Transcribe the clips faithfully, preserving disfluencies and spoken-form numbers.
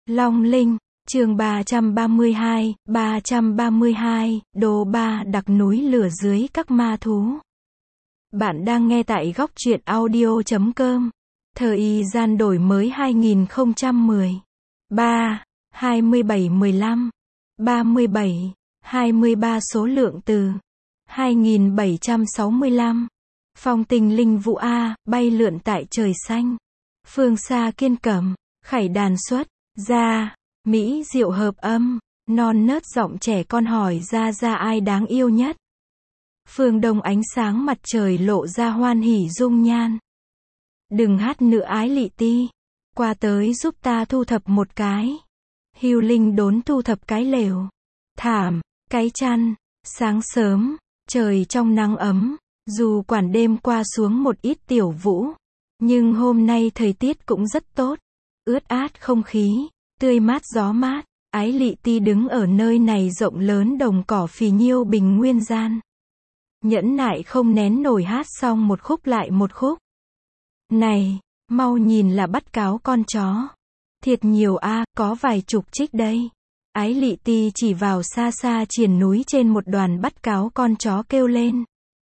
Long Linh, chương ba trăm ba mươi hai, ba trăm ba mươi hai, Đồ Ba Đặc núi lửa dưới các ma thú. Bạn đang nghe tại góc truyện audio chấm com. Thời gian đổi mới hai nghìn không trăm mười ba, hai mươi bảy mười lăm, ba mươi bảy, hai mươi ba số lượng từ hai nghìn bảy trăm sáu mươi lăm. Phong tình linh vũ A, bay lượn tại trời xanh. Phương xa kiên cẩm, khải đàn xuất ra, mỹ diệu hợp âm, non nớt giọng trẻ con hỏi ra ra ai đáng yêu nhất. Phương đông ánh sáng mặt trời lộ ra hoan hỉ dung nhan. Đừng hát nữa Ái Lị Ti, qua tới giúp ta thu thập một cái. Hưu Linh đốn thu thập cái lều, thảm, cái chăn. Sáng sớm, trời trong nắng ấm, dù quản đêm qua xuống một ít tiểu vũ, nhưng hôm nay thời tiết cũng rất tốt, ướt át không khí, tươi mát gió mát. Ái Lị Ti đứng ở nơi này rộng lớn đồng cỏ phì nhiêu bình nguyên gian, nhẫn nại không nén nổi hát xong một khúc lại một khúc. Này, mau nhìn là bắt cáo con chó. Thiệt nhiều a, có vài chục trích đây. Ái Lị Ti chỉ vào xa xa triền núi trên một đoàn bắt cáo con chó kêu lên.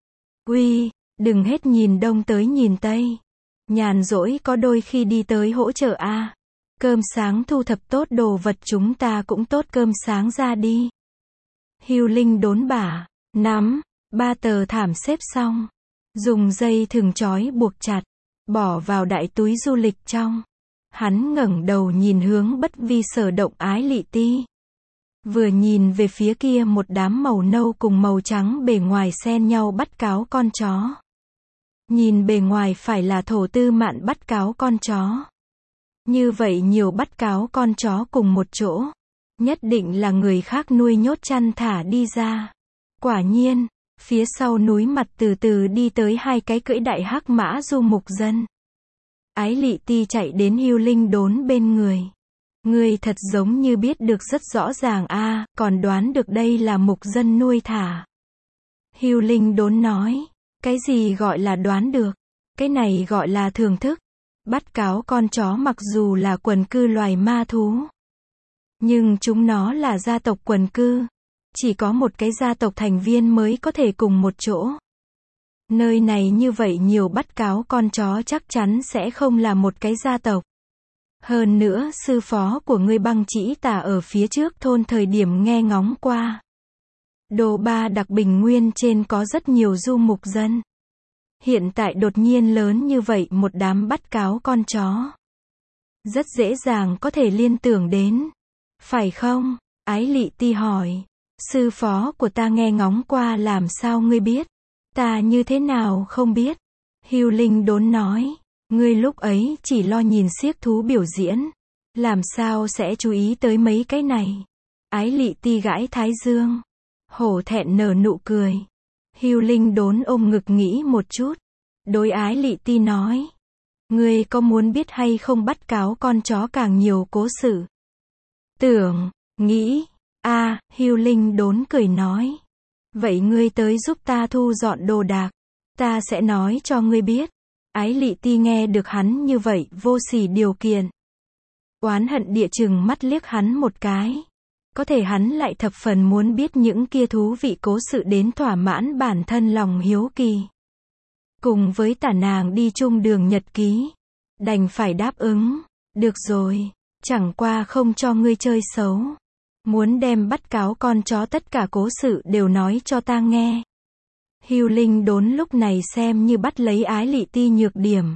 Uy, đừng hết nhìn đông tới nhìn tây. Nhàn rỗi có đôi khi đi tới hỗ trợ a. Cơm sáng thu thập tốt đồ vật chúng ta cũng tốt cơm sáng ra đi. Hưu Linh đốn bả, nắm, ba tờ thảm xếp xong. Dùng dây thừng trói buộc chặt, bỏ vào đại túi du lịch trong. Hắn ngẩng đầu nhìn hướng bất vi sở động Ái Lị Ti. Vừa nhìn về phía kia một đám màu nâu cùng màu trắng bề ngoài xen nhau bắt cáo con chó. Nhìn bề ngoài phải là thổ tư mạn bắt cáo con chó. Như vậy nhiều bắt cáo con chó cùng một chỗ, nhất định là người khác nuôi nhốt chăn thả đi ra. Quả nhiên, phía sau núi mặt từ từ đi tới hai cái cưỡi đại hắc mã du mục dân. Ái Lị Ti chạy đến Hưu Linh đốn bên người. Người thật giống như biết được rất rõ ràng a, còn đoán được đây là mục dân nuôi thả. Hưu Linh đốn nói, cái gì gọi là đoán được, cái này gọi là thưởng thức. Bắt cáo con chó mặc dù là quần cư loài ma thú, nhưng chúng nó là gia tộc quần cư. Chỉ có một cái gia tộc thành viên mới có thể cùng một chỗ. Nơi này như vậy nhiều bắt cáo con chó chắc chắn sẽ không là một cái gia tộc. Hơn nữa sư phó của ngươi Băng Chỉ Tà ở phía trước thôn thời điểm nghe ngóng qua. Đồ Ba Đặc bình nguyên trên có rất nhiều du mục dân. Hiện tại đột nhiên lớn như vậy một đám bắt cáo con chó. Rất dễ dàng có thể liên tưởng đến. Phải không? Ái Lị Ti hỏi. Sư phó của ta nghe ngóng qua làm sao ngươi biết? Ta như thế nào không biết? Hưu Linh đốn nói. Ngươi lúc ấy chỉ lo nhìn xiếc thú biểu diễn. Làm sao sẽ chú ý tới mấy cái này? Ái Lị Ti gãi thái dương. Hổ thẹn nở nụ cười. Hưu Linh đốn ôm ngực nghĩ một chút. Đối Ái Lị Ti nói. Ngươi có muốn biết hay không bắt cáo con chó càng nhiều cố sự? Tưởng, nghĩ. A, à, Hưu Linh đốn cười nói. Vậy ngươi tới giúp ta thu dọn đồ đạc. Ta sẽ nói cho ngươi biết. Ái Lị Ti nghe được hắn như vậy, vô sỉ điều kiện. Oán hận địa chừng mắt liếc hắn một cái. Có thể hắn lại thập phần muốn biết những kia thú vị cố sự đến thỏa mãn bản thân lòng hiếu kỳ. Cùng với tả nàng đi chung đường nhật ký. Đành phải đáp ứng. Được rồi, chẳng qua không cho ngươi chơi xấu. Muốn đem bắt cáo con chó tất cả cố sự đều nói cho ta nghe. Hưu Linh đốn lúc này xem như bắt lấy Ái Lị Ti nhược điểm.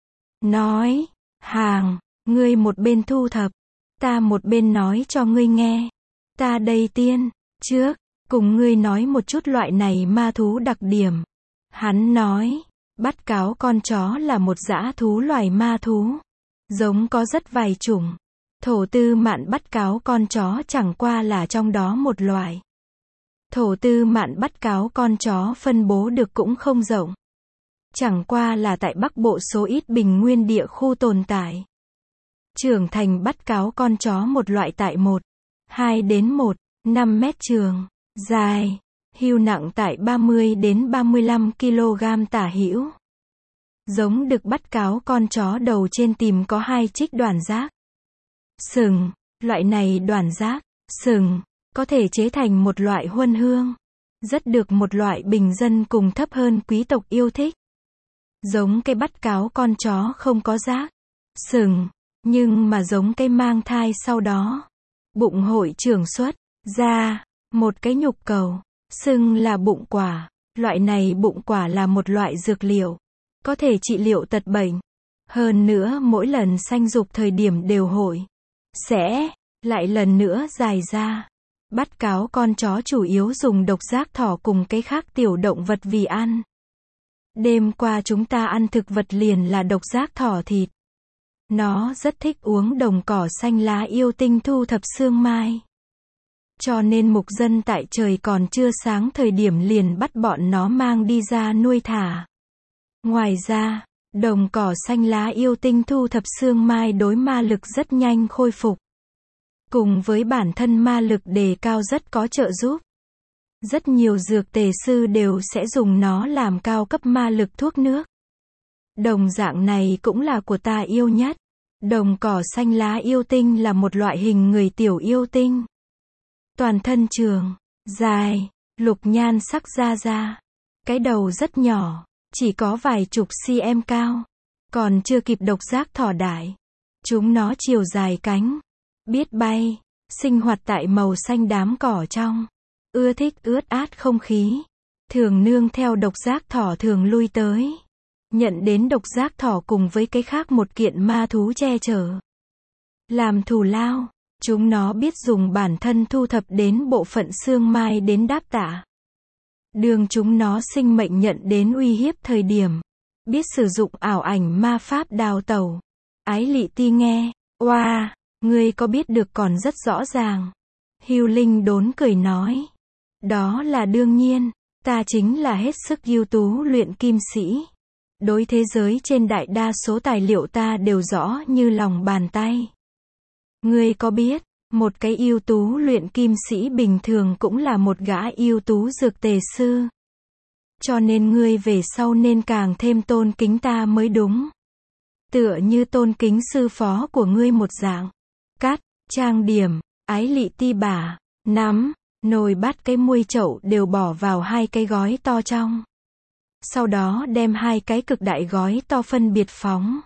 Nói, hàng, ngươi một bên thu thập, ta một bên nói cho ngươi nghe. Ta đây tiên, trước, cùng ngươi nói một chút loại này ma thú đặc điểm. Hắn nói, bắt cáo con chó là một dã thú loài ma thú. Giống có rất vài chủng. Thổ tư mạn bắt cáo con chó chẳng qua là trong đó một loại. Thổ tư mạn bắt cáo con chó phân bố được cũng không rộng. Chẳng qua là tại Bắc Bộ số ít bình nguyên địa khu tồn tại. Trưởng thành bắt cáo con chó một loại tại một, hai đến một, năm mét trường, dài, hưu nặng tại ba mươi đến ba mươi lăm ki lô gam tả hữu. Giống đực bắt cáo con chó đầu trên tìm có hai trích đoàn giác. Sừng, Loại này đoàn giác, sừng, có thể chế thành một loại huân hương. Rất được một loại bình dân cùng thấp hơn quý tộc yêu thích. Giống cái bắt cáo con chó không có giác, sừng, nhưng mà giống cái mang thai sau đó. Bụng hội trưởng xuất ra một cái nhục cầu, xưng là bụng quả. Loại này bụng quả là một loại dược liệu, có thể trị liệu tật bệnh. Hơn nữa mỗi lần sanh dục thời điểm đều hội sẽ lại lần nữa dài ra. Bắt cáo con chó chủ yếu dùng độc giác thỏ cùng cái khác tiểu động vật vì ăn. Đêm qua chúng ta ăn thực vật liền là độc giác thỏ thịt. Nó rất thích uống đồng cỏ xanh lá yêu tinh thu thập xương mai. Cho nên mục dân tại trời còn chưa sáng thời điểm liền bắt bọn nó mang đi ra nuôi thả. Ngoài ra, đồng cỏ xanh lá yêu tinh thu thập xương mai đối ma lực rất nhanh khôi phục. Cùng với bản thân ma lực đề cao rất có trợ giúp. Rất nhiều dược tề sư đều sẽ dùng nó làm cao cấp ma lực thuốc nước. Đồng dạng này cũng là của ta yêu nhất. Đồng cỏ xanh lá yêu tinh là một loại hình người tiểu yêu tinh. Toàn thân trường, dài, lục nhan sắc da da. Cái đầu rất nhỏ, chỉ có vài chục cm cao. Còn chưa kịp độc giác thỏ đại. Chúng nó chiều dài cánh, biết bay, sinh hoạt tại màu xanh đám cỏ trong. Ưa thích ướt át không khí. Thường nương theo độc giác thỏ thường lui tới. Nhận đến độc giác thỏ cùng với cái khác một kiện ma thú che chở. Làm thù lao, chúng nó biết dùng bản thân thu thập đến bộ phận xương mai đến đáp tạ. Đường chúng nó sinh mệnh nhận đến uy hiếp thời điểm. Biết sử dụng ảo ảnh ma pháp đào tẩu. Ái Lị Ti nghe, oa, ngươi có biết được còn rất rõ ràng. Hưu Linh đốn cười nói. Đó là đương nhiên, ta chính là hết sức ưu tú luyện kim sĩ. Đối thế giới trên đại đa số tài liệu ta đều rõ như lòng bàn tay. Ngươi có biết, một cái ưu tú luyện kim sĩ bình thường cũng là một gã ưu tú dược tề sư. Cho nên ngươi về sau nên càng thêm tôn kính ta mới đúng. Tựa như tôn kính sư phó của ngươi một dạng. Cắt, trang điểm, Ái Lị Ti bả, nắm, nồi bát cái muôi chậu đều bỏ vào hai cái gói to trong. Sau đó đem hai cái cực đại gói to phân biệt phóng.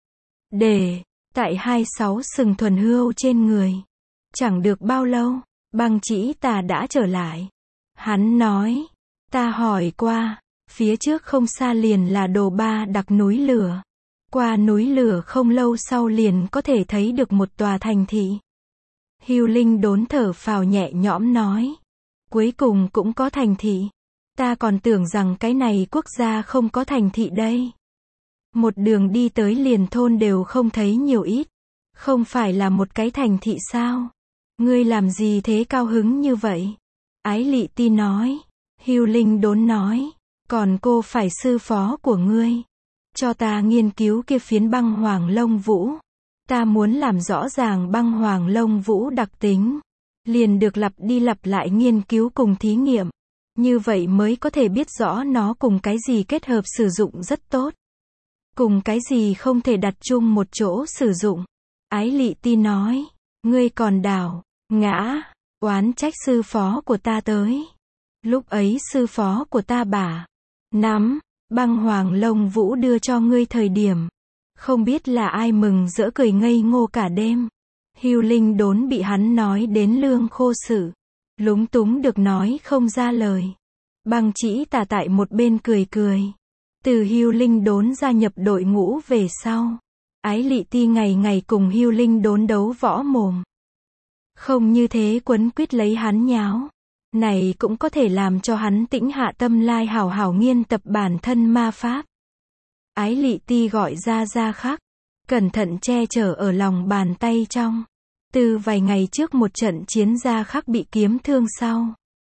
Để, tại hai sáu sừng thuần hươu trên người. Chẳng được bao lâu, Băng Chỉ Tà đã trở lại. Hắn nói, ta hỏi qua, phía trước không xa liền là Đồ Ba Đặc núi lửa. Qua núi lửa không lâu sau liền có thể thấy được một tòa thành thị. Hưu Linh đốn thở phào nhẹ nhõm nói. Cuối cùng cũng có thành thị. Ta còn tưởng rằng cái này quốc gia không có thành thị đây. Một đường đi tới liền thôn đều không thấy nhiều ít. Không phải là một cái thành thị sao? Ngươi làm gì thế cao hứng như vậy? Ái Lị Ti nói. Hưu Linh đốn nói. Còn cô phải sư phó của ngươi. Cho ta nghiên cứu kia phiến băng hoàng lông vũ. Ta muốn làm rõ ràng băng hoàng lông vũ đặc tính. Liền được lặp đi lặp lại nghiên cứu cùng thí nghiệm. Như vậy mới có thể biết rõ nó cùng cái gì kết hợp sử dụng rất tốt. Cùng cái gì không thể đặt chung một chỗ sử dụng. Ái Lị Ti nói. Ngươi còn đảo, ngã, oán trách sư phó của ta tới. Lúc ấy sư phó của ta bả, nắm, băng hoàng lông vũ đưa cho ngươi thời điểm. Không biết là ai mừng rỡ cười ngây ngô cả đêm. Hưu Linh đốn bị hắn nói đến lương khô sự. Lúng túng được nói không ra lời. Băng Chỉ Tà tại một bên cười cười. Từ Hưu Linh đốn gia nhập đội ngũ về sau. Ái Lị Ti ngày ngày cùng Hưu Linh đốn đấu võ mồm. Không như thế quấn quýt lấy hắn nháo. Này cũng có thể làm cho hắn tĩnh hạ tâm lai hảo hảo nghiên tập bản thân ma pháp. Ái Lị Ti gọi ra Gia Khắc. Cẩn thận che chở ở lòng bàn tay trong. Từ vài ngày trước một trận chiến Gia Khắc bị kiếm thương sau.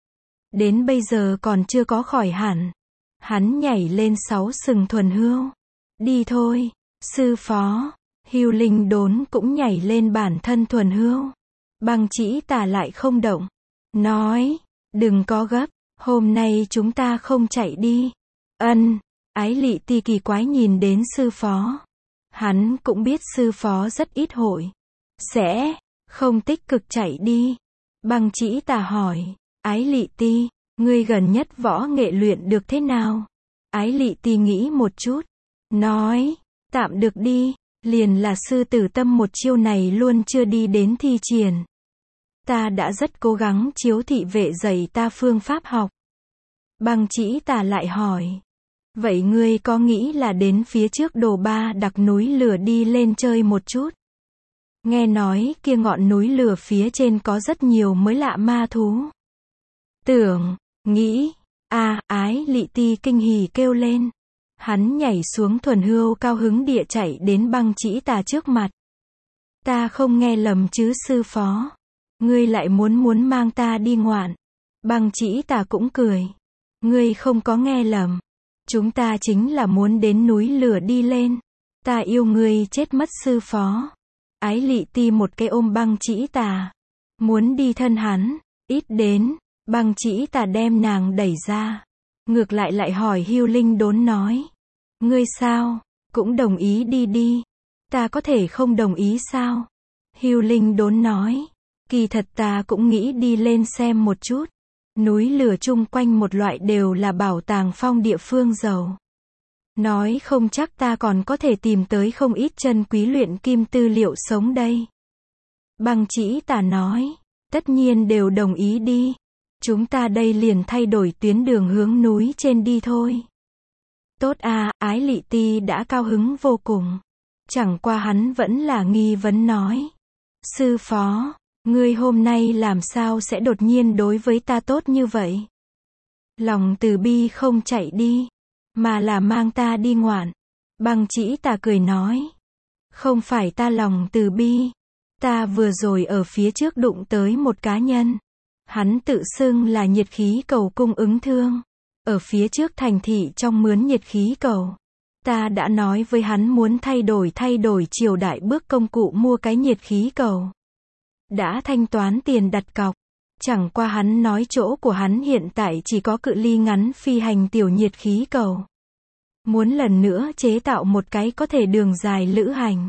Đến bây giờ còn chưa có khỏi hẳn. Hắn nhảy lên sáu sừng thuần hươu. Đi thôi, sư phó. Hưu Linh đốn cũng nhảy lên bản thân thuần hươu. Băng Chỉ Tà lại không động. Nói, đừng có gấp, hôm nay chúng ta không chạy đi. Ân, Ái Lị Ti kỳ quái nhìn đến sư phó. Hắn cũng biết sư phó rất ít hội. Sẽ, Không tích cực chạy đi. Băng Chỉ Tà hỏi. Ái Lị Ti, ngươi gần nhất võ nghệ luyện được thế nào? Ái Lị Ti nghĩ một chút. Nói, tạm được đi, liền là sư tử tâm một chiêu này luôn chưa đi đến thi triển. Ta đã rất cố gắng chiếu thị vệ dạy ta phương pháp học. Băng Chỉ Tà lại hỏi. Vậy ngươi có nghĩ là đến phía trước Đồ Ba Đặc núi lửa đi lên chơi một chút? Nghe nói kia ngọn núi lửa phía trên có rất nhiều mới lạ ma thú. Tưởng, nghĩ, a Ái Lị Ti kinh hỉ kêu lên. Hắn nhảy xuống thuần hươu cao hứng địa chạy đến Băng Chỉ Tà trước mặt. Ta không nghe lầm chứ sư phó. Ngươi lại muốn muốn mang ta đi ngoạn. Băng Chỉ Tà cũng cười. Ngươi không có nghe lầm. Chúng ta chính là muốn đến núi lửa đi lên. Ta yêu ngươi chết mất sư phó. Ái Lị Ti một cái ôm Băng Chỉ Tà. Muốn đi thân hắn. Ít đến. Băng Chỉ Tà đem nàng đẩy ra. Ngược lại lại hỏi Hưu Linh Đốn nói. Ngươi sao? Cũng đồng ý đi đi. Ta có thể không đồng ý sao? Hưu Linh Đốn nói. Kỳ thật ta cũng nghĩ đi lên xem một chút. Núi lửa chung quanh một loại đều là bảo tàng phong địa phương giàu. Nói không chắc ta còn có thể tìm tới không ít chân quý luyện kim tư liệu sống đây. Băng Chỉ Tà nói. Tất nhiên đều đồng ý đi. Chúng ta đây liền thay đổi tuyến đường hướng núi trên đi thôi. Tốt à, Ái Lị Ti đã cao hứng vô cùng. Chẳng qua hắn vẫn là nghi vấn nói. Sư phó, ngươi hôm nay làm sao sẽ đột nhiên đối với ta tốt như vậy? Lòng từ bi không chạy đi, mà là mang ta đi ngoạn. Băng Chỉ Tà cười nói. Không phải ta lòng từ bi. Ta vừa rồi ở phía trước đụng tới một cá nhân. Hắn tự xưng là nhiệt khí cầu cung ứng thương. Ở phía trước thành thị trong mướn nhiệt khí cầu. Ta đã nói với hắn muốn thay đổi thay đổi triều đại bước công cụ mua cái nhiệt khí cầu. Đã thanh toán tiền đặt cọc. Chẳng qua hắn nói chỗ của hắn hiện tại chỉ có cự ly ngắn phi hành tiểu nhiệt khí cầu. Muốn lần nữa chế tạo một cái có thể đường dài lữ hành.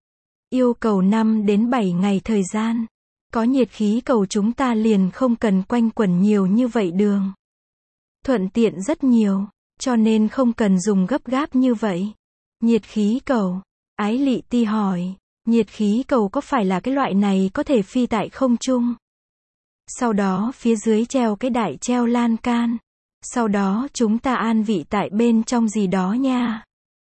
Yêu cầu năm đến bảy ngày thời gian. Có nhiệt khí cầu chúng ta liền không cần quanh quẩn nhiều như vậy đường. Thuận tiện rất nhiều, cho nên không cần dùng gấp gáp như vậy. Nhiệt khí cầu. Ái Lị Ti hỏi. Nhiệt khí cầu có phải là cái loại này có thể phi tại không trung? Sau đó phía dưới treo cái đại treo lan can. Sau đó chúng ta an vị tại bên trong gì đó nha.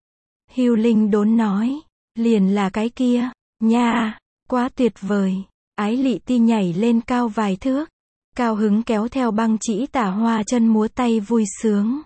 Hưu Linh Đốn nói. Liền là cái kia. Nha. Quá tuyệt vời. Ái Lị Ti nhảy lên cao vài thước. Cao hứng kéo theo Băng Chỉ Tà hoa chân múa tay vui sướng.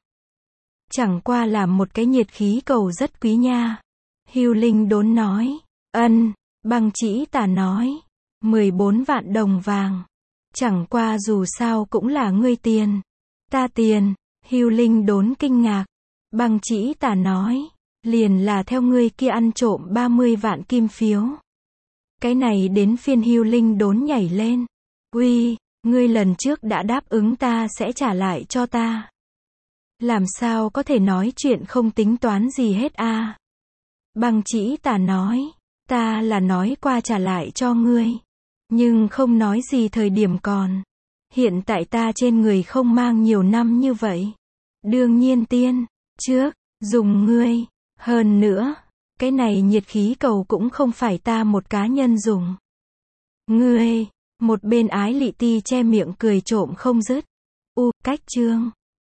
Chẳng qua là một cái nhiệt khí cầu rất quý nha. Hưu Linh Đốn nói. Ân. Băng Chỉ Tà nói. mười bốn vạn đồng vàng. Chẳng qua dù sao cũng là ngươi tiền. Ta tiền. Hưu Linh Đốn kinh ngạc. Băng Chỉ Tà nói. Liền là theo ngươi kia ăn trộm ba mươi vạn kim phiếu. Cái này đến phiên Hưu Linh Đốn nhảy lên. Uy, ngươi lần trước đã đáp ứng ta sẽ trả lại cho ta. Làm sao có thể nói chuyện không tính toán gì hết a? À? Băng Chỉ Tà nói. Ta là nói qua trả lại cho ngươi. Nhưng không nói gì thời điểm còn. Hiện tại ta trên người không mang nhiều năm như vậy. Đương nhiên tiên, trước, dùng ngươi. Hơn nữa, cái này nhiệt khí cầu cũng không phải ta một cá nhân dùng. Ngươi, một bên Ái Lị Ti che miệng cười trộm không dứt. U, cách chương.